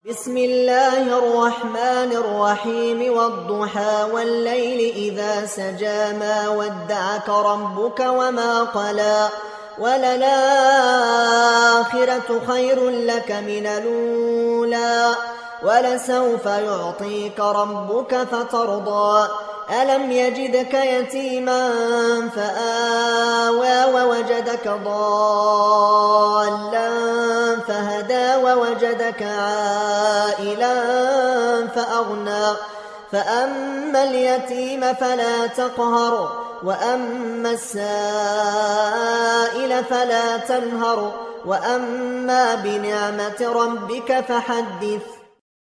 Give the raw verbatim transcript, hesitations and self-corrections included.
بسم الله الرحمن الرحيم والضحى والليل إذا سجى ما ودعك ربك وما قلى وللآخرة خير لك من الأولى ولسوف يعطيك ربك فترضى ألم يجدك يتيما فآوى ووجدك ضالا فهدى ووجدك عائلا فأغنى فأما اليتيم فلا تقهر وأما السائل فلا تنهر وأما بنعمة ربك فحدث